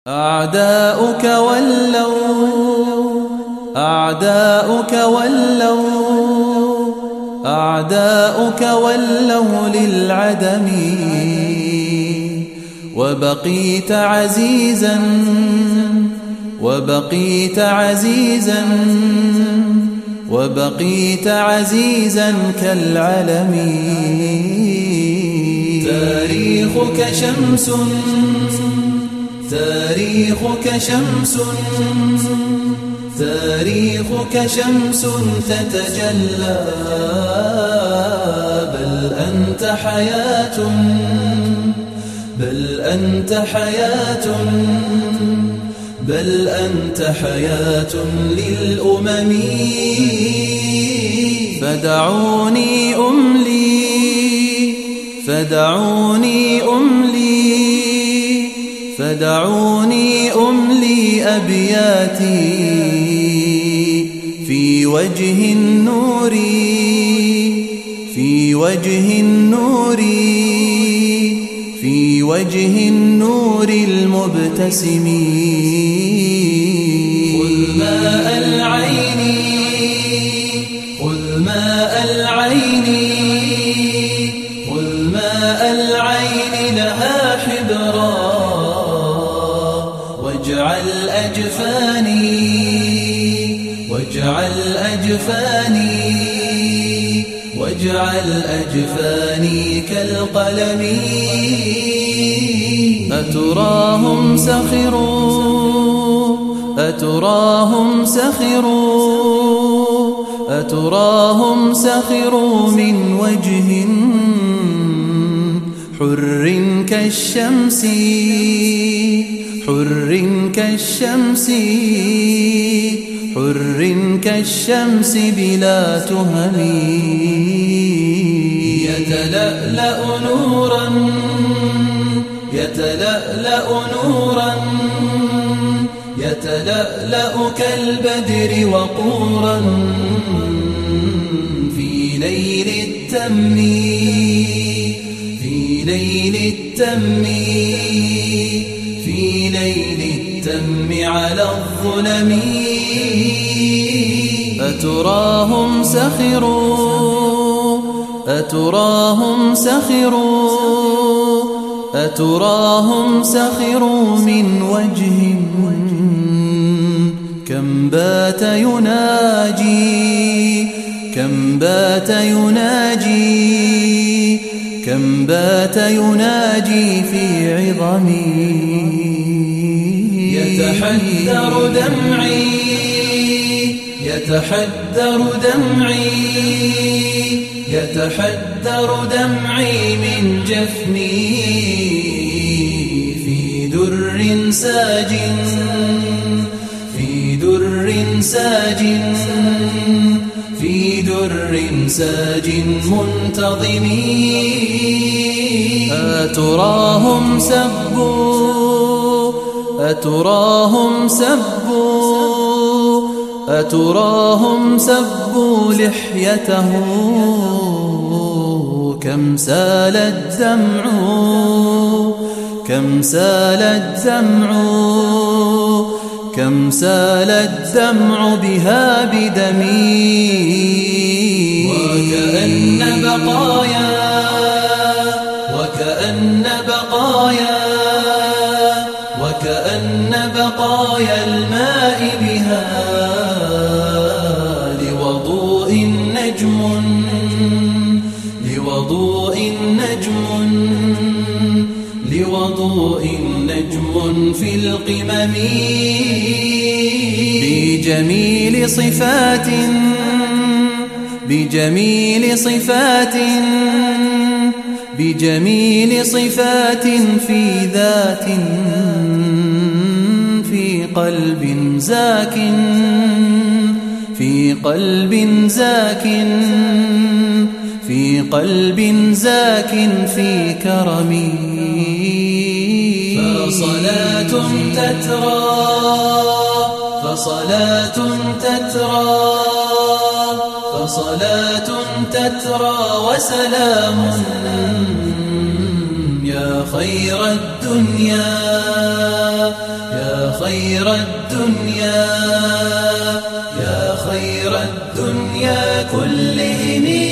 أعداؤك ولوا للعدم، وبقيت عزيزا كالعلم. تاريخك شمس تتجلى، بل أنت حياة للأمم. فدعوني أملي أبياتي في وجه النور المبتسم. خذ ماء العين لها حبرا، واجعل أجفاني كالقلم. أتراهم سخروا من وجه حر كالشمس بلا تهم. يتلألأ كالبدر وقورا في ليل التم على الظلم. أتراهم سخروا من وجه كم بات يناجي في عظمي. يتحدر دمعي من جفني في در ساج منتظم. أتراهم سبوا لحيته كم سال الدمع بها بدمي. وكأن بقايا الماء بها لوضوء نجم في القمم. بجميل صفات في ذات في قلب زاك في كرمي. فصلاة تترى وسلام يا خير الدنيا خير الدنيا يا خير الدنيا كلهم